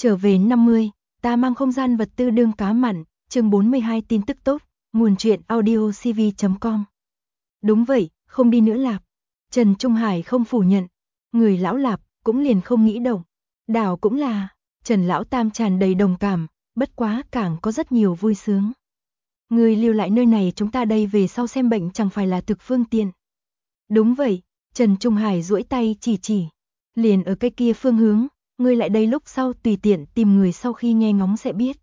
Trở về 50, ta mang không gian vật tư đương cá mặn, chương 42 tin tức tốt, nguồn truyện audio cv.com. Đúng vậy, không đi nữa Lạp. Trần Trung Hải không phủ nhận, người lão Lạp cũng liền không nghĩ động. Đảo cũng là, Trần Lão Tam tràn đầy đồng cảm, bất quá càng có rất nhiều vui sướng. Người lưu lại nơi này chúng ta đây về sau xem bệnh chẳng phải là thực phương tiện. Đúng vậy, Trần Trung Hải duỗi tay chỉ, liền ở cái kia phương hướng, ngươi lại đây lúc sau tùy tiện tìm người sau khi nghe ngóng sẽ biết.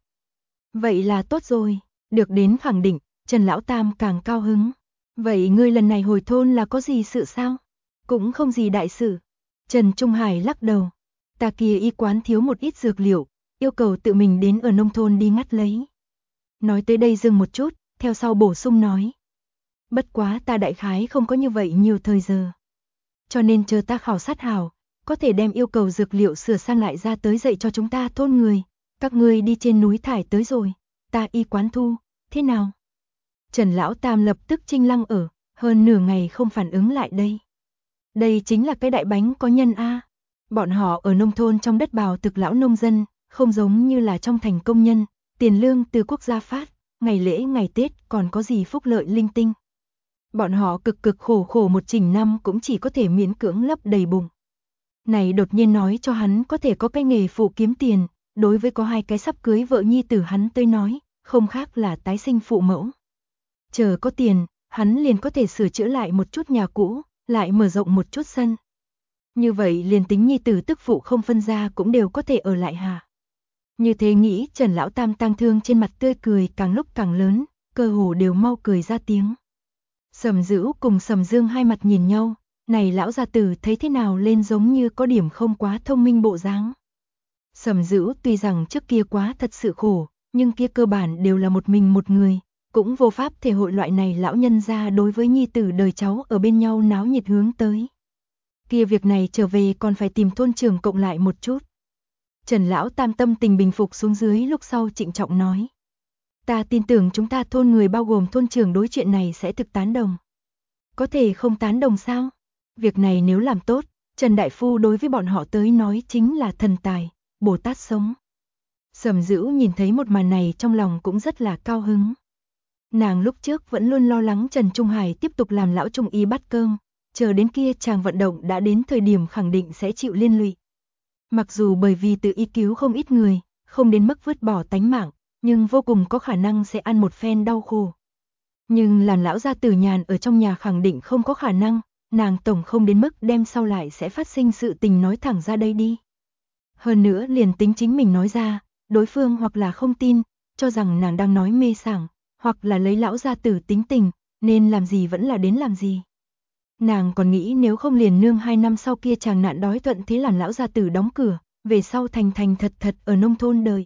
Vậy là tốt rồi, được đến khẳng định, Trần Lão Tam càng cao hứng. Vậy ngươi lần này hồi thôn là có gì sự sao? Cũng không gì đại sự. Trần Trung Hải lắc đầu. Ta kia y quán thiếu một ít dược liệu, yêu cầu tự mình đến ở nông thôn đi ngắt lấy. Nói tới đây dừng một chút, theo sau bổ sung nói. Bất quá ta đại khái không có như vậy nhiều thời giờ. Cho nên chờ ta khảo sát hảo, có thể đem yêu cầu dược liệu sửa sang lại ra tới dạy cho chúng ta thôn người. Các ngươi đi trên núi thải tới rồi, ta y quán thu, thế nào? Trần Lão Tam lập tức chinh lăng ở, hơn nửa ngày không phản ứng lại đây. Đây chính là cái đại bánh có nhân a. Bọn họ ở nông thôn trong đất bào thực lão nông dân, không giống như là trong thành công nhân, tiền lương từ quốc gia phát, ngày lễ ngày Tết còn có gì phúc lợi linh tinh. Bọn họ cực khổ một chỉnh năm cũng chỉ có thể miễn cưỡng lấp đầy bụng. Này đột nhiên nói cho hắn có thể có cái nghề phụ kiếm tiền, đối với có hai cái sắp cưới vợ nhi tử hắn tới nói, không khác là tái sinh phụ mẫu. Chờ có tiền, hắn liền có thể sửa chữa lại một chút nhà cũ, lại mở rộng một chút sân. Như vậy liền tính nhi tử tức phụ không phân ra cũng đều có thể ở lại hà. Như thế nghĩ Trần Lão Tam tang thương trên mặt tươi cười càng lúc càng lớn, cơ hồ đều mau cười ra tiếng. Sầm Dữu cùng Sầm Dương hai mặt nhìn nhau, này lão gia tử thấy thế nào lên giống như có điểm không quá thông minh bộ dáng. Sầm Dữu tuy rằng trước kia quá thật sự khổ, nhưng kia cơ bản đều là một mình một người, cũng vô pháp thể hội loại này lão nhân gia đối với nhi tử đời cháu ở bên nhau náo nhiệt hướng tới. Kia việc này trở về còn phải tìm thôn trưởng cộng lại một chút. Trần Lão Tam tâm tình bình phục xuống dưới lúc sau trịnh trọng nói. Ta tin tưởng chúng ta thôn người bao gồm thôn trưởng đối chuyện này sẽ thực tán đồng. Có thể không tán đồng sao? Việc này nếu làm tốt, Trần Đại Phu đối với bọn họ tới nói chính là thần tài, Bồ Tát sống. Sầm Dữu nhìn thấy một màn này trong lòng cũng rất là cao hứng. Nàng lúc trước vẫn luôn lo lắng Trần Trung Hải tiếp tục làm lão trung y bắt cơm, chờ đến kia chàng vận động đã đến thời điểm khẳng định sẽ chịu liên lụy. Mặc dù bởi vì tự y cứu không ít người, không đến mức vứt bỏ tánh mạng, nhưng vô cùng có khả năng sẽ ăn một phen đau khổ. Nhưng làm lão gia tử nhàn ở trong nhà khẳng định không có khả năng, nàng tổng không đến mức đem sau lại sẽ phát sinh sự tình nói thẳng ra đây đi. Hơn nữa liền tính chính mình nói ra, đối phương hoặc là không tin, cho rằng nàng đang nói mê sảng, hoặc là lấy lão gia tử tính tình, nên làm gì vẫn là đến làm gì. Nàng còn nghĩ nếu không liền nương 2 năm sau kia chàng nạn đói thuận thế làm lão gia tử đóng cửa, về sau thành thật ở nông thôn đời.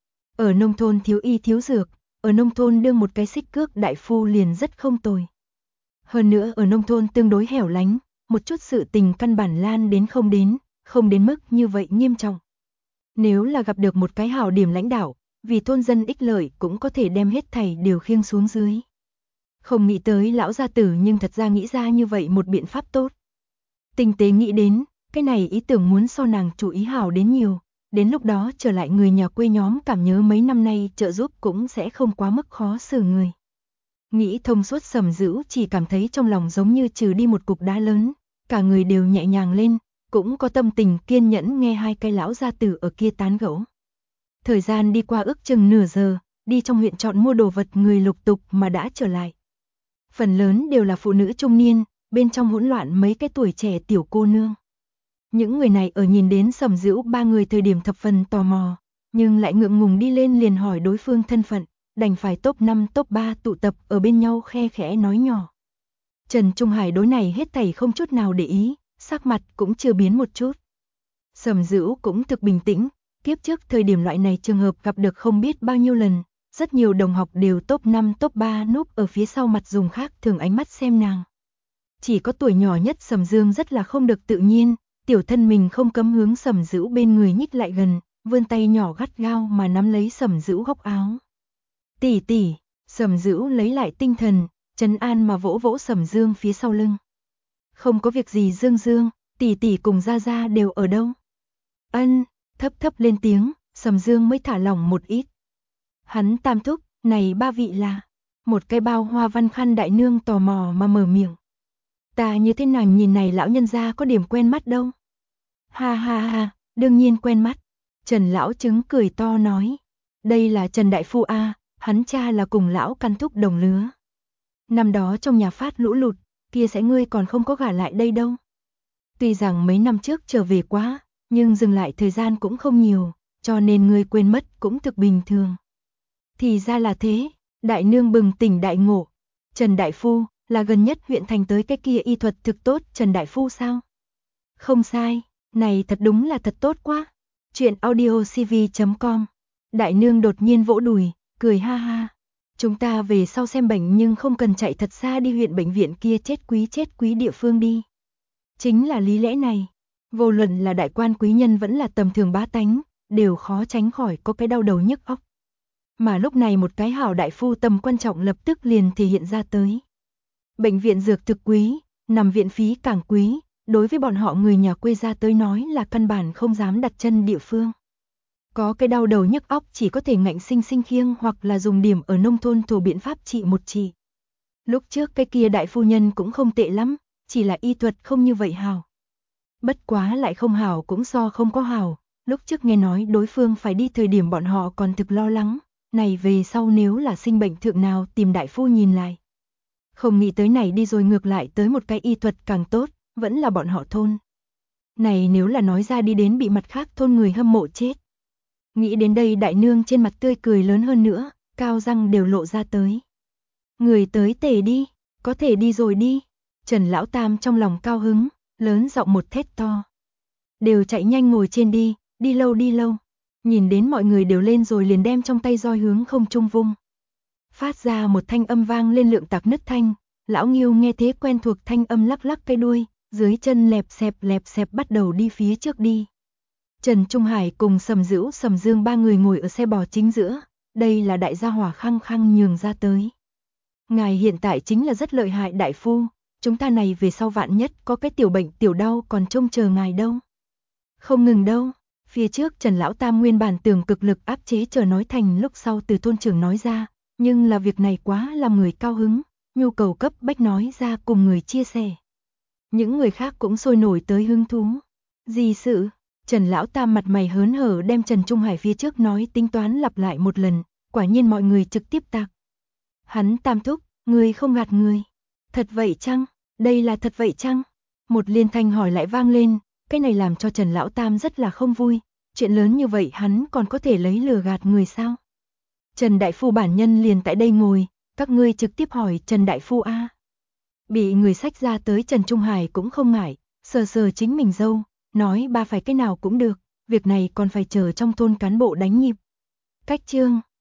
Ở nông thôn thiếu y thiếu dược, ở nông thôn đương một cái xích cước đại phu liền rất không tồi. Hơn nữa ở nông thôn tương đối hẻo lánh, một chút sự tình căn bản lan đến không đến mức như vậy nghiêm trọng. Nếu là gặp được một cái hảo điểm lãnh đạo, vì thôn dân ích lợi cũng có thể đem hết thảy đều khiêng xuống dưới. Không nghĩ tới lão gia tử nhưng thật ra nghĩ ra như vậy một biện pháp tốt. Tinh tế nghĩ đến, cái này ý tưởng muốn so nàng chủ ý hảo đến nhiều, đến lúc đó trở lại người nhà quê nhóm cảm nhớ mấy năm nay trợ giúp cũng sẽ không quá mức khó xử người. Nghĩ thông suốt Sầm Dữu chỉ cảm thấy trong lòng giống như trừ đi một cục đá lớn, cả người đều nhẹ nhàng lên, cũng có tâm tình kiên nhẫn nghe hai cái lão gia tử ở kia tán gẫu. Thời gian đi qua ước chừng nửa giờ, đi trong huyện chọn mua đồ vật người lục tục mà đã trở lại. Phần lớn đều là phụ nữ trung niên, bên trong hỗn loạn mấy cái tuổi trẻ tiểu cô nương. Những người này ở nhìn đến Sầm Dữu ba người thời điểm thập phần tò mò, nhưng lại ngượng ngùng đi lên liền hỏi đối phương thân phận, đành phải top 5 top 3 tụ tập ở bên nhau khe khẽ nói nhỏ. Trần Trung Hải đối này hết thảy không chút nào để ý, sắc mặt cũng chưa biến một chút. Sầm Dữu cũng thực bình tĩnh, kiếp trước thời điểm loại này trường hợp gặp được không biết bao nhiêu lần, rất nhiều đồng học đều top 5 top 3 núp ở phía sau mặt dùng khác thường ánh mắt xem nàng. Chỉ có tuổi nhỏ nhất Sầm Dương rất là không được tự nhiên, tiểu thân mình không cấm hướng Sầm Dữu bên người nhích lại gần, vươn tay nhỏ gắt gao mà nắm lấy Sầm Dữu góc áo. Tỷ tỷ, Sầm Dữu lấy lại tinh thần, trấn an mà vỗ vỗ Sầm Dương phía sau lưng. Không có việc gì Dương Dương, tỷ tỷ cùng Gia Gia đều ở đâu? Ân, thấp lên tiếng, Sầm Dương mới thả lỏng một ít. Hắn Tam thúc, này ba vị là... Một cái bao hoa văn khăn đại nương tò mò mà mở miệng. Ta như thế nào nhìn này lão nhân gia có điểm quen mắt đâu. Ha ha ha, đương nhiên quen mắt. Trần lão trứng cười to nói. Đây là Trần Đại Phu A, hắn cha là cùng lão căn thúc đồng lứa. Năm đó trong nhà phát lũ lụt, kia sẽ ngươi còn không có gả lại đây đâu. Tuy rằng mấy năm trước trở về quá, nhưng dừng lại thời gian cũng không nhiều, cho nên ngươi quên mất cũng thực bình thường. Thì ra là thế, đại nương bừng tỉnh đại ngộ. Trần Đại Phu, là gần nhất huyện thành tới cái kia y thuật thực tốt Trần Đại Phu sao? Không sai, này thật đúng là thật tốt quá. Chuyện audiocv.com. Đại nương đột nhiên vỗ đùi, cười ha ha. Chúng ta về sau xem bệnh nhưng không cần chạy thật xa đi huyện bệnh viện kia chết quý địa phương đi. Chính là lý lẽ này. Vô luận là đại quan quý nhân vẫn là tầm thường bá tánh, đều khó tránh khỏi có cái đau đầu nhức óc. Mà lúc này một cái hảo đại phu tầm quan trọng lập tức liền thể hiện ra tới. Bệnh viện dược thực quý, nằm viện phí càng quý, đối với bọn họ người nhà quê ra tới nói là căn bản không dám đặt chân địa phương. Có cái đau đầu nhức óc chỉ có thể ngạnh sinh sinh khiêng hoặc là dùng điểm ở nông thôn thổ biện pháp trị một trị. Lúc trước cái kia đại phu nhân cũng không tệ lắm, chỉ là y thuật không như vậy hảo. Bất quá lại không hảo cũng so không có hảo, lúc trước nghe nói đối phương phải đi thời điểm bọn họ còn thực lo lắng, này về sau nếu là sinh bệnh thượng nào tìm đại phu nhìn lại. Không nghĩ tới này đi rồi ngược lại tới một cái y thuật càng tốt, vẫn là bọn họ thôn. Này nếu là nói ra đi đến bị mặt khác thôn người hâm mộ chết. Nghĩ đến đây đại nương trên mặt tươi cười lớn hơn nữa, cao răng đều lộ ra tới. Người tới tề đi, có thể đi rồi đi. Trần Lão Tam trong lòng cao hứng, lớn giọng một thét to. Đều chạy nhanh ngồi trên đi, đi lâu. Nhìn đến mọi người đều lên rồi liền đem trong tay roi hướng không trung vung. Phát ra một thanh âm vang lên lượng tạc nứt thanh, lão Nghiêu nghe thế quen thuộc thanh âm lắc lắc cái đuôi, dưới chân lẹp xẹp bắt đầu đi phía trước đi. Trần Trung Hải cùng Sầm Dữu Sầm Dương ba người ngồi ở xe bò chính giữa, đây là đại gia hỏa khăng khăng nhường ra tới. Ngài hiện tại chính là rất lợi hại đại phu, chúng ta này về sau vạn nhất có cái tiểu bệnh tiểu đau còn trông chờ ngài đâu. Không ngừng đâu, phía trước Trần Lão Tam nguyên bản tưởng cực lực áp chế chờ nói thành lúc sau từ thôn trưởng nói ra, nhưng là việc này quá làm người cao hứng, nhu cầu cấp bách nói ra cùng người chia sẻ. Những người khác cũng sôi nổi tới hứng thú. Gì sự? Trần Lão Tam mặt mày hớn hở đem Trần Trung Hải phía trước nói tính toán lặp lại một lần, quả nhiên mọi người trực tiếp tạc. Hắn Tam thúc, người không gạt người. Thật vậy chăng? Đây là thật vậy chăng? Một liên thanh hỏi lại vang lên, cái này làm cho Trần Lão Tam rất là không vui, chuyện lớn như vậy hắn còn có thể lấy lừa gạt người sao? Trần Đại Phu bản nhân liền tại đây ngồi, các ngươi trực tiếp hỏi Trần Đại Phu A. Bị người xách ra tới Trần Trung Hải cũng không ngại, sờ chính mình dâu, nói ba phải cái nào cũng được, việc này còn phải chờ trong thôn cán bộ đánh nhịp. Cách chương